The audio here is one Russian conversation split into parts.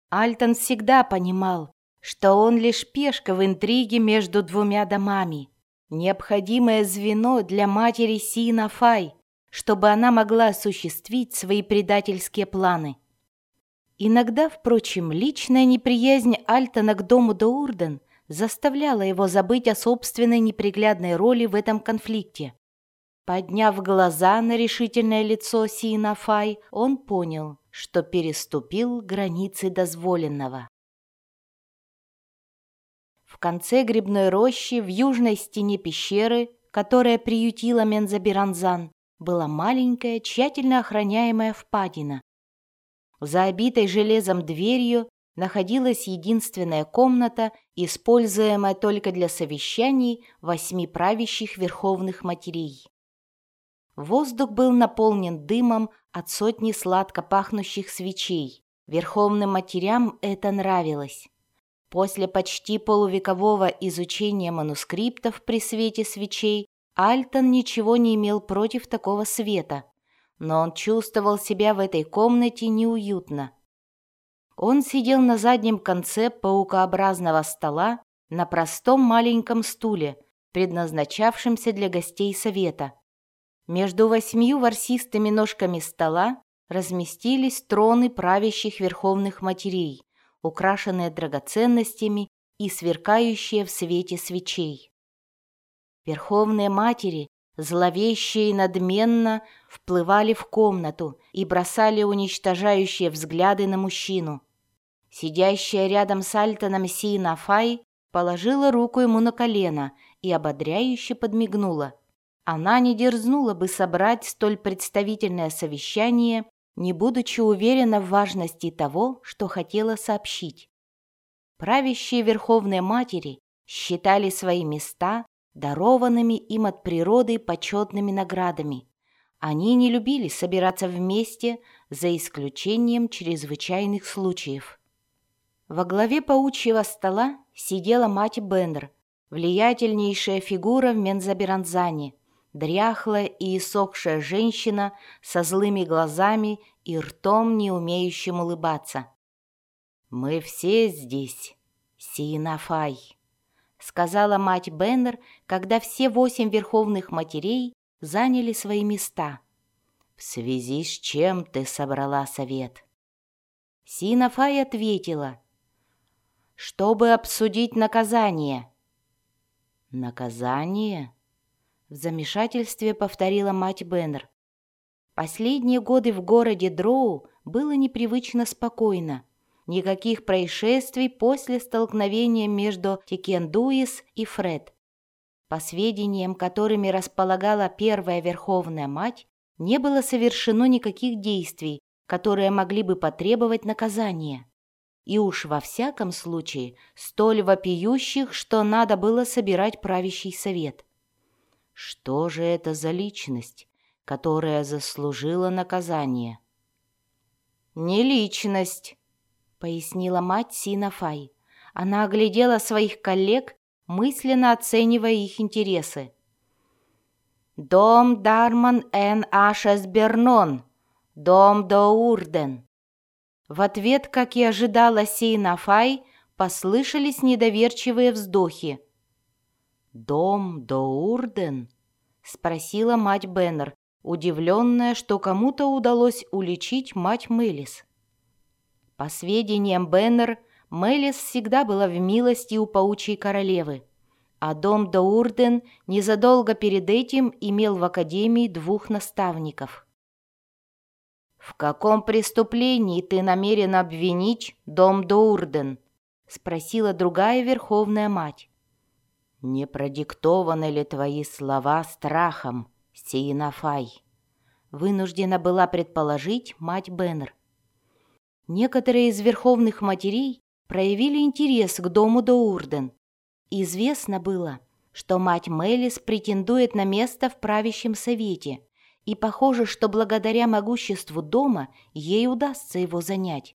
Альтон всегда понимал, что он лишь пешка в интриге между двумя домами, необходимое звено для матери Сина Фай, чтобы она могла осуществить свои предательские планы. Иногда, впрочем, личная неприязнь Альтона к дому Доурден заставляла его забыть о собственной неприглядной роли в этом конфликте. Подняв глаза на решительное лицо Сина Фай, он понял, что переступил границы дозволенного. В конце грибной рощи, в южной стене пещеры, которая приютила Мензабиранзан, была маленькая, тщательно охраняемая впадина. За обитой железом дверью находилась единственная комната, используемая только для совещаний 8 правящих верховных матерей. Воздух был наполнен дымом от сотни сладко пахнущих свечей. Верховным матерям это нравилось. После почти полувекового изучения манускриптов при свете свечей Альтон ничего не имел против такого света, но он чувствовал себя в этой комнате неуютно. Он сидел на заднем конце паукообразного стола на простом маленьком стуле, предназначавшемся для гостей совета. Между 8 ворсистыми ножками стола разместились троны правящих верховных матерей, украшенные драгоценностями и сверкающие в свете свечей. Верховные матери, зловеще и надменно, вплывали в комнату и бросали уничтожающие взгляды на мужчину. Сидящая рядом с Альтоном Сина Фай положила руку ему на колено и ободряюще подмигнула. Она не дерзнула бы собрать столь представительное совещание, не будучи уверена в важности того, что хотела сообщить. Правящие верховные матери считали свои места дарованными им от природы почетными наградами. Они не любили собираться вместе, за исключением чрезвычайных случаев. Во главе паучьего стола сидела мать Беннер, влиятельнейшая фигура в Мензабиранзане, дряхлая и иссохшая женщина со злыми глазами и ртом, не умеющим улыбаться. «Мы все здесь, Сина Фай», — сказала мать Беннер, когда все 8 верховных матерей заняли свои места. «В связи с чем ты собрала совет?» Сина Фай ответила: «Чтобы обсудить наказание». «Наказание?» — в замешательстве повторила мать Беннер. Последние годы в городе Дроу было непривычно спокойно. Никаких происшествий после столкновения между Тикендуис и Фред. По сведениям, которыми располагала первая Верховная Мать, не было совершено никаких действий, которые могли бы потребовать наказания. И уж во всяком случае столь вопиющих, что надо было собирать правящий совет. Что же это за личность, которая заслужила наказание? «Не личность», — пояснила мать Сина Фай. Она оглядела своих коллег, мысленно оценивая их интересы. «Дом Дарман эн Ашесбернон, дом Доурден». В ответ, как и ожидала Сина Фай, послышались недоверчивые вздохи. «Дом Доурден?» — спросила мать Беннер, удивленная, что кому-то удалось уличить мать Мелис. По сведениям Беннер, Мелис всегда была в милости у паучьей королевы, а дом Доурден незадолго перед этим имел в академии 2 наставников. «В каком преступлении ты намерен обвинить дом Доурден?» — спросила другая верховная мать. «Не продиктованы ли твои слова страхом, Сина Фай?» — вынуждена была предположить мать Беннер. Некоторые из верховных матерей проявили интерес к дому Доурден. Известно было, что мать Мелис претендует на место в правящем совете, и похоже, что благодаря могуществу дома ей удастся его занять.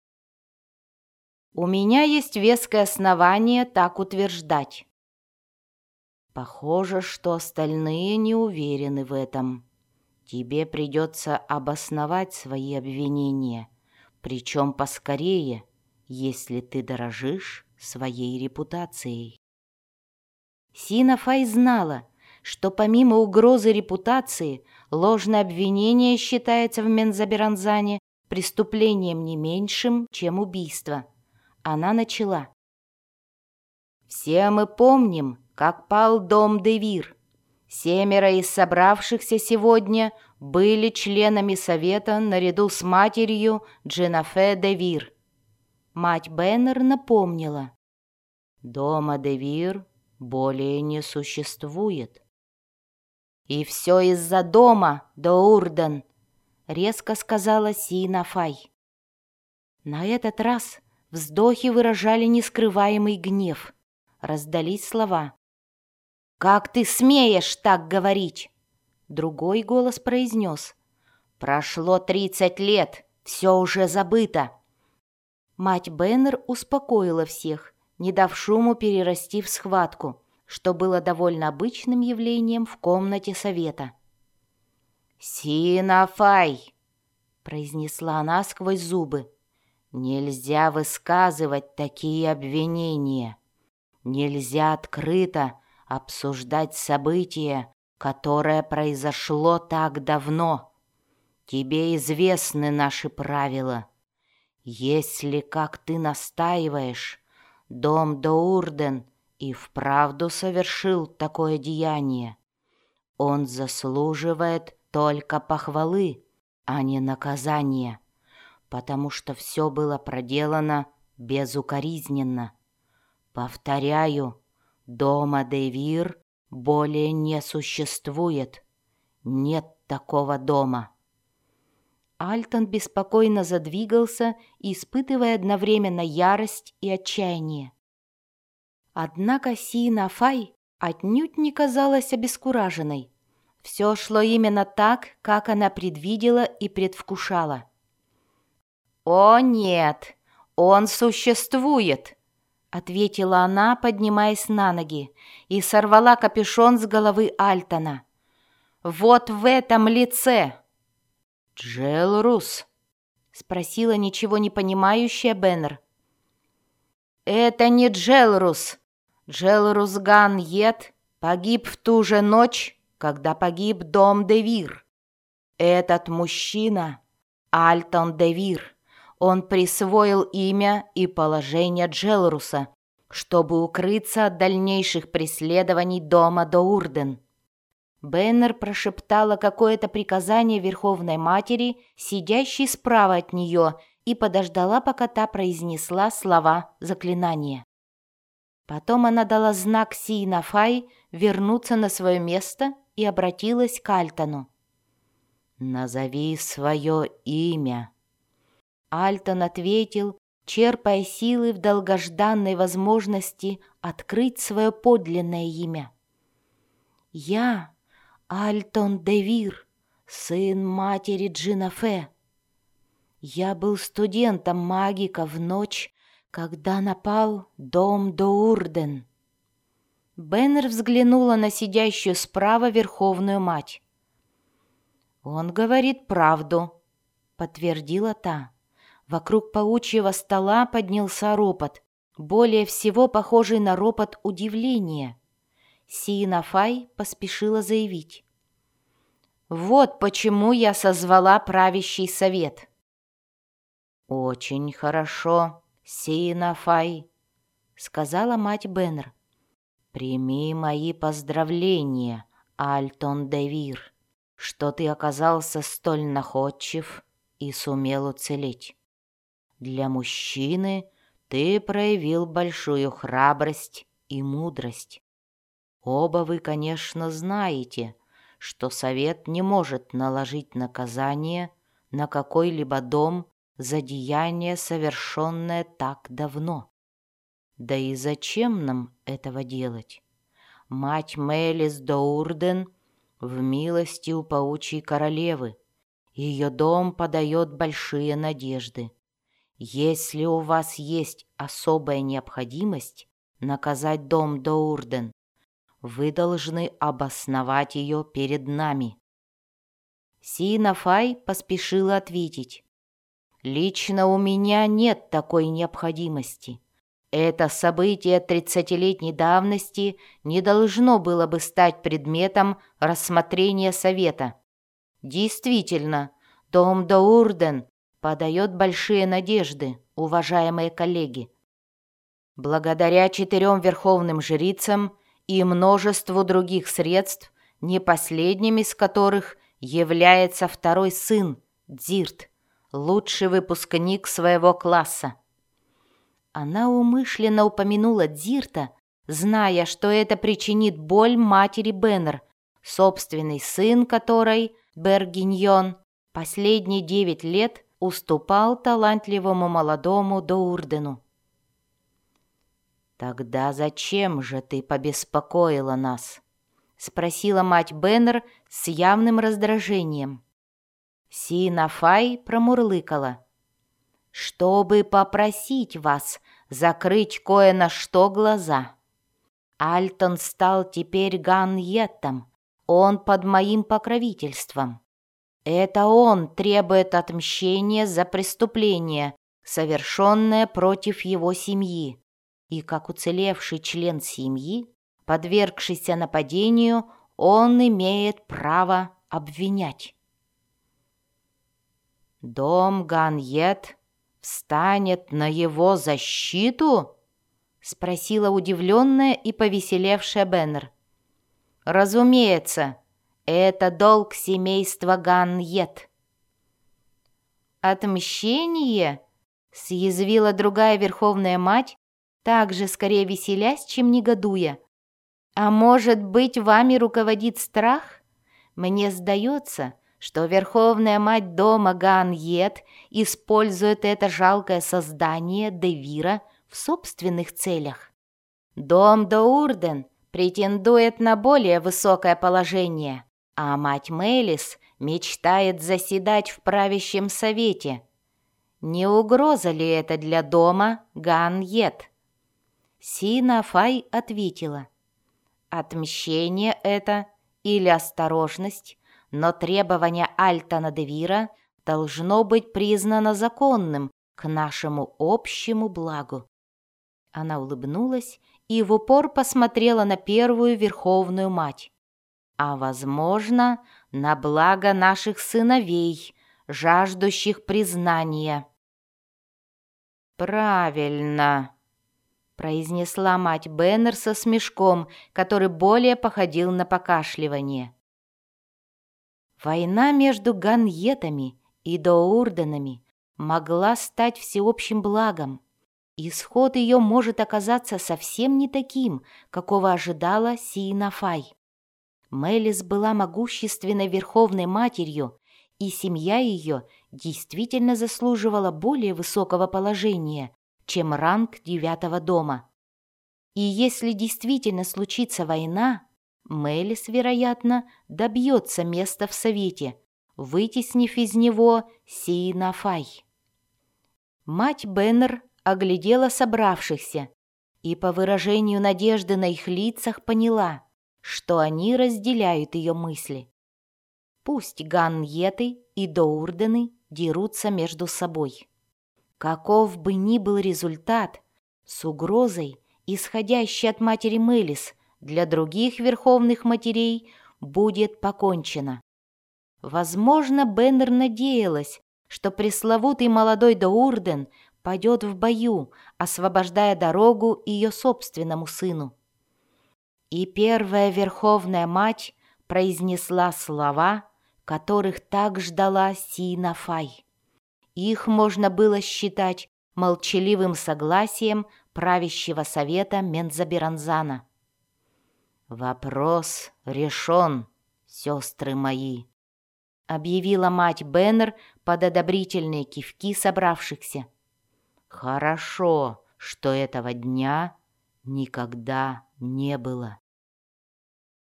«У меня есть веское основание так утверждать». «Похоже, что остальные не уверены в этом. Тебе придется обосновать свои обвинения, причем поскорее, если ты дорожишь своей репутацией. Сина Фай знала, что помимо угрозы репутации, ложное обвинение считается в Мензоберанзане преступлением не меньшим, чем убийство. Она начала. «Все мы помним, как пал дом де Вир. 7 из собравшихся сегодня были членами совета наряду с матерью Дженафе де Вир». Мать Беннер напомнила. «Дома де Вир более не существует». «И все из-за дома, Доурден», — резко сказала Сина Фай. На этот раз вздохи выражали нескрываемый гнев. Раздались слова. «Как ты смеешь так говорить?» Другой голос произнес. «Прошло 30 лет, все уже забыто». Мать Беннер успокоила всех, не дав шуму перерасти в схватку, что было довольно обычным явлением в комнате совета. «Сина Фай!» — произнесла она сквозь зубы. «Нельзя высказывать такие обвинения. Нельзя открыто обсуждать событие, которое произошло так давно. Тебе известны наши правила. Если, как ты настаиваешь, дом Доурден и вправду совершил такое деяние, он заслуживает только похвалы, а не наказания, потому что все было проделано безукоризненно. Повторяю, дома де Вир более не существует. Нет такого дома». Альтон беспокойно задвигался, испытывая одновременно ярость и отчаяние. Однако Сина Фай отнюдь не казалась обескураженной. Все шло именно так, как она предвидела и предвкушала. «О нет, он существует!» — ответила она, поднимаясь на ноги, и сорвала капюшон с головы Альтона. «Вот в этом лице!» «Джелрус?» — спросила ничего не понимающая Беннер. «Это не Джелрус. Джелрус Ган Йет погиб в ту же ночь, когда погиб дом де Вир. Этот мужчина — Альтон де Вир. Он присвоил имя и положение Джелруса, чтобы укрыться от дальнейших преследований дома Доурден». Беннер прошептала какое-то приказание Верховной Матери, сидящей справа от нее, и подождала, пока та произнесла слова заклинания. Потом она дала знак Сина Фай вернуться на свое место и обратилась к Альтону. «Назови свое имя». Альтон ответил, черпая силы в долгожданной возможности открыть свое подлинное имя. «Я Альтон де Вир, сын матери Дженафе. Я был студентом магика в ночь, когда напал дом Доурден». Беннер взглянула на сидящую справа Верховную Мать. «Он говорит правду», — подтвердила та. Вокруг паучьего стола поднялся ропот, более всего похожий на ропот удивления. Сина Фай поспешила заявить. «Вот почему я созвала правящий совет». «Очень хорошо, Сина Фай», — сказала мать Беннер. «Прими мои поздравления, Альтон де Вир, что ты оказался столь находчив и сумел уцелеть. Для мужчины ты проявил большую храбрость и мудрость. Оба вы, конечно, знаете, что совет не может наложить наказание на какой-либо дом за деяние, совершенное так давно. Да и зачем нам этого делать? Мать Мелис Доурден в милости у паучьей королевы. Ее дом подает большие надежды. Если у вас есть особая необходимость наказать дом Доурден, вы должны обосновать ее перед нами». Сина Фай поспешила ответить. Лично у меня нет такой необходимости. Это событие 30-летней давности не должно было бы стать предметом рассмотрения Совета. Действительно, дом Доурден подает большие надежды, уважаемые коллеги. Благодаря 4 верховным жрицам и множеству других средств, не последним из которых является второй сын, Дзирт, лучший выпускник своего класса. Она умышленно упомянула Дзирта, зная, что это причинит боль матери Беннер, собственный сын которой, Бергиньон, последние 9 лет уступал талантливому молодому Доурдену. «Тогда зачем же ты побеспокоила нас?» — спросила мать Беннер с явным раздражением. Сина Фай промурлыкала. «Чтобы попросить вас закрыть кое на что глаза. Альтон стал теперь Ганьетом, он под моим покровительством. Это он требует отмщения за преступление, совершенное против его семьи, и как уцелевший член семьи, подвергшийся нападению, он имеет право обвинять». «Дом Ганьет встанет на его защиту?» — спросила удивленная и повеселевшая Беннер. «Разумеется, это долг семейства Ганьет». «Отмщение?» — съязвила другая верховная мать, также скорее веселясь, чем негодуя. «А может быть, вами руководит страх? Мне сдается, что верховная мать дома Ганьет использует это жалкое создание Девира в собственных целях. Дом Доурден претендует на более высокое положение, а мать Мелис мечтает заседать в правящем совете. Не угроза ли это для дома Ганьет?» Сина Фай ответила: «Отмщение это или осторожность, но требование Альтона Девира должно быть признано законным к нашему общему благу». Она улыбнулась и в упор посмотрела на первую верховную мать. «А, возможно, на благо наших сыновей, жаждущих признания». «Правильно», — произнесла мать Беннер со смешком, который более походил на покашливание. Война между Ганьетами и Доурденами могла стать всеобщим благом. Исход ее может оказаться совсем не таким, какого ожидала Сина Фай. Мелис была могущественной верховной матерью, и семья ее действительно заслуживала более высокого положения, чем ранг 9-го дома. И если действительно случится война, Мелис, вероятно, добьется места в совете, вытеснив из него Сина Фай. Мать Беннер оглядела собравшихся и по выражению надежды на их лицах поняла, что они разделяют ее мысли. Пусть Ганьеты и Доурдены дерутся между собой. Каков бы ни был результат, с угрозой, исходящей от матери Мелис, для других верховных матерей будет покончено. Возможно, Беннер надеялась, что пресловутый молодой Доурден пойдет в бою, освобождая дорогу ее собственному сыну. И первая верховная мать произнесла слова, которых так ждала Сина Фай. Их можно было считать молчаливым согласием правящего совета Мензабиранзана. «Вопрос решен, сестры мои», — объявила мать Беннер под одобрительные кивки собравшихся. «Хорошо, что этого дня никогда не было».